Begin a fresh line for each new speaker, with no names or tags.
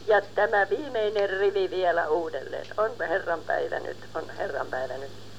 Ja tämä viimeinen rivi vielä uudelleen. On Herran päivä nyt, on Herran päivä nyt.